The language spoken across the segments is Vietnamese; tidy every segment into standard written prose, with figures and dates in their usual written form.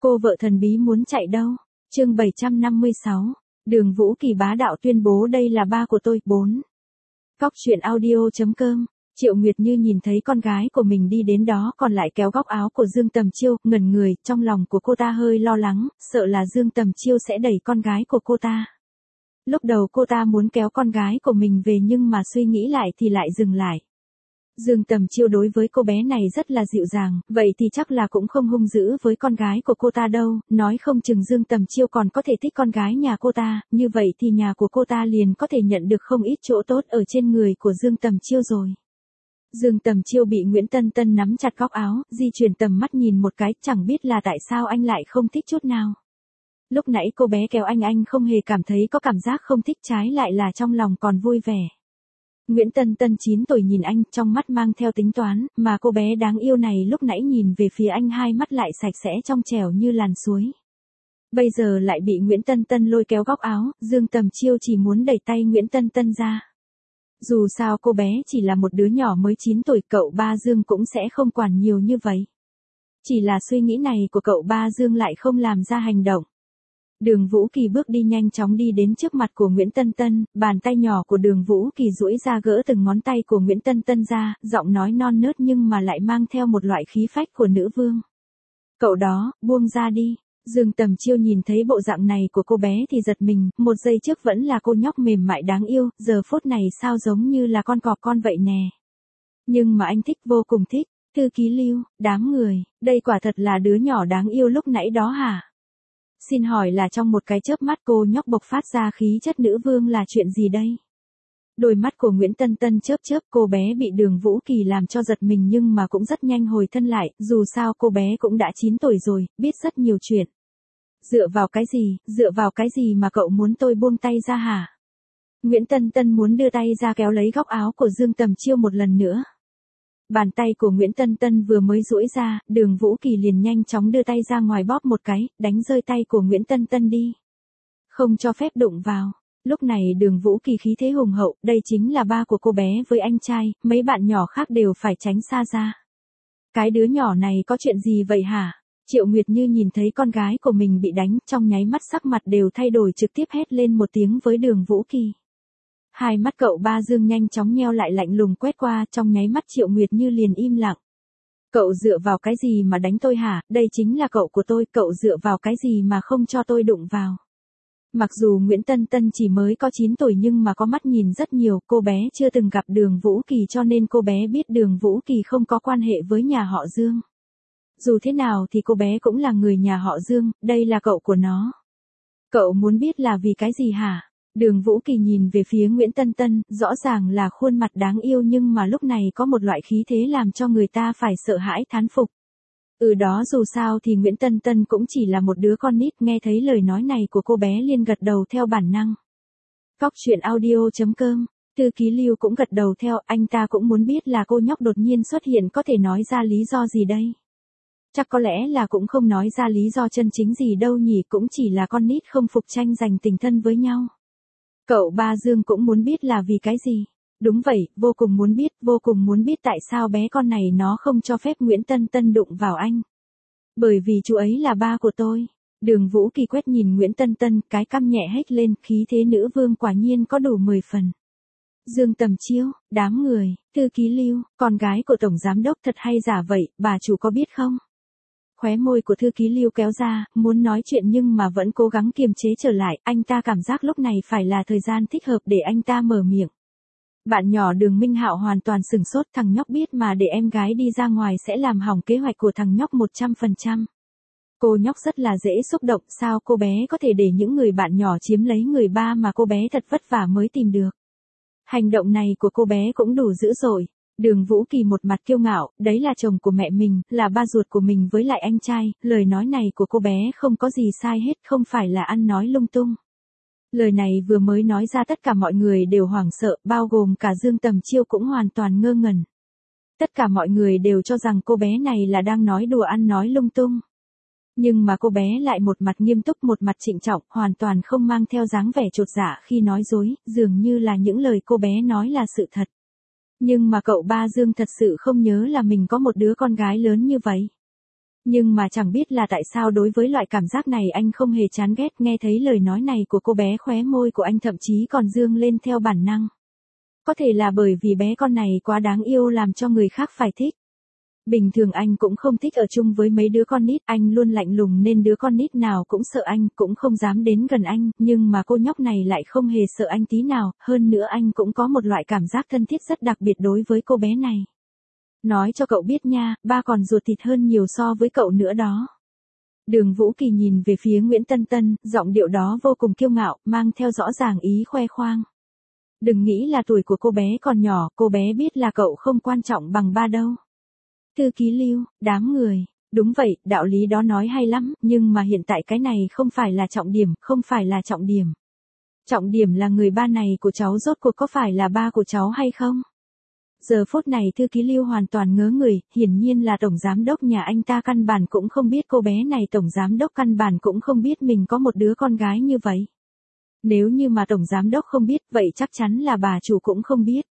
Cô vợ thần bí muốn chạy đâu? Chương 756. Đường Vũ Kỳ bá đạo tuyên bố đây là ba của tôi. 4. Cóc truyện audio.com. Triệu Nguyệt Như nhìn thấy con gái của mình đi đến đó còn lại kéo góc áo của Dương Tầm Chiêu, ngẩn người, trong lòng của cô ta hơi lo lắng, sợ là Dương Tầm Chiêu sẽ đẩy con gái của cô ta. Lúc đầu cô ta muốn kéo con gái của mình về nhưng mà suy nghĩ lại thì lại dừng lại. Dương Tầm Chiêu đối với cô bé này rất là dịu dàng, vậy thì chắc là cũng không hung dữ với con gái của cô ta đâu, nói không chừng Dương Tầm Chiêu còn có thể thích con gái nhà cô ta, như vậy thì nhà của cô ta liền có thể nhận được không ít chỗ tốt ở trên người của Dương Tầm Chiêu rồi. Dương Tầm Chiêu bị Nguyễn Tân Tân nắm chặt góc áo, di chuyển tầm mắt nhìn một cái, chẳng biết là tại sao anh lại không thích chút nào. Lúc nãy cô bé kéo anh không hề cảm thấy có cảm giác không thích, trái lại là trong lòng còn vui vẻ. Nguyễn Tân Tân 9 tuổi nhìn anh, trong mắt mang theo tính toán, mà cô bé đáng yêu này lúc nãy nhìn về phía anh hai mắt lại sạch sẽ trong trẻo như làn suối. Bây giờ lại bị Nguyễn Tân Tân lôi kéo góc áo, Dương Tầm Chiêu chỉ muốn đẩy tay Nguyễn Tân Tân ra. Dù sao cô bé chỉ là một đứa nhỏ mới 9 tuổi, cậu ba Dương cũng sẽ không quản nhiều như vậy. Chỉ là suy nghĩ này của cậu ba Dương lại không làm ra hành động. Đường Vũ Kỳ bước đi nhanh chóng đi đến trước mặt của Nguyễn Tân Tân, bàn tay nhỏ của Đường Vũ Kỳ duỗi ra gỡ từng ngón tay của Nguyễn Tân Tân ra, giọng nói non nớt nhưng mà lại mang theo một loại khí phách của nữ vương. Cậu đó, buông ra đi. Dương Tầm Chiêu nhìn thấy bộ dạng này của cô bé thì giật mình, một giây trước vẫn là cô nhóc mềm mại đáng yêu, giờ phút này sao giống như là con cọp con vậy nè. Nhưng mà anh thích, vô cùng thích. Thư ký Lưu, đám người, đây quả thật là đứa nhỏ đáng yêu lúc nãy đó hả? Xin hỏi là trong một cái chớp mắt cô nhóc bộc phát ra khí chất nữ vương là chuyện gì đây? Đôi mắt của Nguyễn Tân Tân chớp chớp, cô bé bị Đường Vũ Kỳ làm cho giật mình nhưng mà cũng rất nhanh hồi thân lại, dù sao cô bé cũng đã 9 tuổi rồi, biết rất nhiều chuyện. Dựa vào cái gì mà cậu muốn tôi buông tay ra hả? Nguyễn Tân Tân muốn đưa tay ra kéo lấy góc áo của Dương Tầm Chiêu một lần nữa. Bàn tay của Nguyễn Tân Tân vừa mới duỗi ra, Đường Vũ Kỳ liền nhanh chóng đưa tay ra ngoài bóp một cái, đánh rơi tay của Nguyễn Tân Tân đi. Không cho phép đụng vào. Lúc này Đường Vũ Kỳ khí thế hùng hậu, đây chính là ba của cô bé với anh trai, mấy bạn nhỏ khác đều phải tránh xa ra. Cái đứa nhỏ này có chuyện gì vậy hả? Triệu Nguyệt Như nhìn thấy con gái của mình bị đánh, trong nháy mắt sắc mặt đều thay đổi, trực tiếp hét lên một tiếng với Đường Vũ Kỳ. Hai mắt cậu ba Dương nhanh chóng nheo lại, lạnh lùng quét qua, trong nháy mắt Triệu Nguyệt Như liền im lặng. Cậu dựa vào cái gì mà đánh tôi hả? Đây chính là cậu của tôi, cậu dựa vào cái gì mà không cho tôi đụng vào? Mặc dù Nguyễn Tân Tân chỉ mới có 9 tuổi nhưng mà có mắt nhìn rất nhiều, cô bé chưa từng gặp Đường Vũ Kỳ cho nên cô bé biết Đường Vũ Kỳ không có quan hệ với nhà họ Dương. Dù thế nào thì cô bé cũng là người nhà họ Dương, đây là cậu của nó. Cậu muốn biết là vì cái gì hả? Đường Vũ Kỳ nhìn về phía Nguyễn Tân Tân, rõ ràng là khuôn mặt đáng yêu nhưng mà lúc này có một loại khí thế làm cho người ta phải sợ hãi thán phục. Đó dù sao thì Nguyễn Tân Tân cũng chỉ là một đứa con nít, nghe thấy lời nói này của cô bé liền gật đầu theo bản năng. Cóc truyện audio.com. Thư ký Lưu cũng gật đầu theo, anh ta cũng muốn biết là cô nhóc đột nhiên xuất hiện có thể nói ra lý do gì đây. Chắc có lẽ là cũng không nói ra lý do chân chính gì đâu nhỉ, cũng chỉ là con nít không phục tranh giành tình thân với nhau. Cậu ba Dương cũng muốn biết là vì cái gì. Đúng vậy, vô cùng muốn biết tại sao bé con này nó không cho phép Nguyễn Tân Tân đụng vào anh. Bởi vì chú ấy là ba của tôi. Đường Vũ Kỳ quét nhìn Nguyễn Tân Tân, cái cằm nhẹ hét lên, khí thế nữ vương quả nhiên có đủ 10 phần. Dương Tầm Chiêu, đám người, thư ký Lưu, con gái của tổng giám đốc thật hay giả vậy, bà chủ có biết không? Khóe môi của thư ký Lưu kéo ra, muốn nói chuyện nhưng mà vẫn cố gắng kiềm chế trở lại, anh ta cảm giác lúc này phải là thời gian thích hợp để anh ta mở miệng. Bạn nhỏ Đường Minh Hạo hoàn toàn sửng sốt, thằng nhóc biết mà để em gái đi ra ngoài sẽ làm hỏng kế hoạch của thằng nhóc 100%. Cô nhóc rất là dễ xúc động, sao cô bé có thể để những người bạn nhỏ chiếm lấy người ba mà cô bé thật vất vả mới tìm được. Hành động này của cô bé cũng đủ dữ dội. Đường Vũ Kỳ một mặt kiêu ngạo, đấy là chồng của mẹ mình, là ba ruột của mình với lại anh trai, lời nói này của cô bé không có gì sai hết, không phải là ăn nói lung tung. Lời này vừa mới nói ra tất cả mọi người đều hoảng sợ, bao gồm cả Dương Tầm Chiêu cũng hoàn toàn ngơ ngẩn. Tất cả mọi người đều cho rằng cô bé này là đang nói đùa ăn nói lung tung. Nhưng mà cô bé lại một mặt nghiêm túc một mặt trịnh trọng, hoàn toàn không mang theo dáng vẻ chột dạ khi nói dối, dường như là những lời cô bé nói là sự thật. Nhưng mà cậu ba Dương thật sự không nhớ là mình có một đứa con gái lớn như vậy. Nhưng mà chẳng biết là tại sao đối với loại cảm giác này anh không hề chán ghét, nghe thấy lời nói này của cô bé khóe môi của anh thậm chí còn dương lên theo bản năng. Có thể là bởi vì bé con này quá đáng yêu làm cho người khác phải thích. Bình thường anh cũng không thích ở chung với mấy đứa con nít, anh luôn lạnh lùng nên đứa con nít nào cũng sợ anh, cũng không dám đến gần anh, nhưng mà cô nhóc này lại không hề sợ anh tí nào, hơn nữa anh cũng có một loại cảm giác thân thiết rất đặc biệt đối với cô bé này. Nói cho cậu biết nha, ba còn ruột thịt hơn nhiều so với cậu nữa đó. Đường Vũ Kỳ nhìn về phía Nguyễn Tân Tân, giọng điệu đó vô cùng kiêu ngạo, mang theo rõ ràng ý khoe khoang. Đừng nghĩ là tuổi của cô bé còn nhỏ, cô bé biết là cậu không quan trọng bằng ba đâu. Thư ký Lưu, đám người. Đúng vậy, đạo lý đó nói hay lắm, nhưng mà hiện tại cái này không phải là trọng điểm, không phải là trọng điểm. Trọng điểm là người ba này của cháu rốt cuộc có phải là ba của cháu hay không? Giờ phút này thư ký Lưu hoàn toàn ngớ người, hiển nhiên là tổng giám đốc nhà anh ta căn bản cũng không biết cô bé này, tổng giám đốc căn bản cũng không biết mình có một đứa con gái như vậy. Nếu như mà tổng giám đốc không biết, vậy chắc chắn là bà chủ cũng không biết.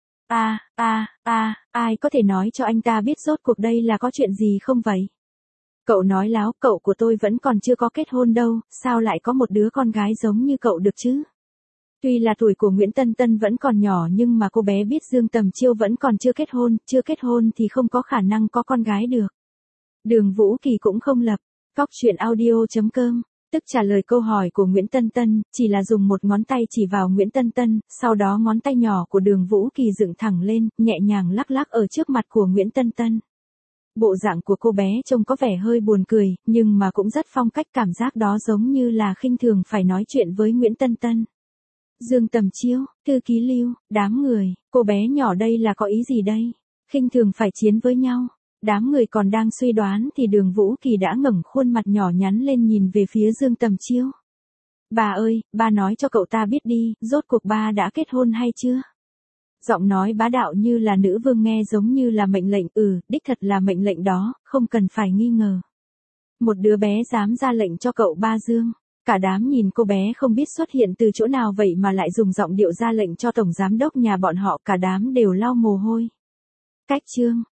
Ai có thể nói cho anh ta biết rốt cuộc đây là có chuyện gì không vậy? Cậu nói láo, cậu của tôi vẫn còn chưa có kết hôn đâu, sao lại có một đứa con gái giống như cậu được chứ? Tuy là tuổi của Nguyễn Tân Tân vẫn còn nhỏ nhưng mà cô bé biết Dương Tầm Chiêu vẫn còn chưa kết hôn thì không có khả năng có con gái được. Đường Vũ Kỳ cũng không lập, coctruyện.audio.com, tức trả lời câu hỏi của Nguyễn Tân Tân, chỉ là dùng một ngón tay chỉ vào Nguyễn Tân Tân, sau đó ngón tay nhỏ của Đường Vũ Kỳ dựng thẳng lên, nhẹ nhàng lắc lắc ở trước mặt của Nguyễn Tân Tân. Bộ dạng của cô bé trông có vẻ hơi buồn cười, nhưng mà cũng rất phong cách, cảm giác đó giống như là khinh thường phải nói chuyện với Nguyễn Tân Tân. Dương Tầm Chiêu, thư ký Lưu, đám người, cô bé nhỏ đây là có ý gì đây? Khinh thường phải chiến với nhau. Đám người còn đang suy đoán thì Đường Vũ Kỳ đã ngẩng khuôn mặt nhỏ nhắn lên nhìn về phía Dương Tầm Chiêu. Bà ơi, ba nói cho cậu ta biết đi, rốt cuộc ba đã kết hôn hay chưa? Giọng nói bá đạo như là nữ vương, nghe giống như là mệnh lệnh, đích thật là mệnh lệnh đó, không cần phải nghi ngờ. Một đứa bé dám ra lệnh cho cậu ba Dương. Cả đám nhìn cô bé không biết xuất hiện từ chỗ nào vậy mà lại dùng giọng điệu ra lệnh cho tổng giám đốc nhà bọn họ, cả đám đều lau mồ hôi. Cách chương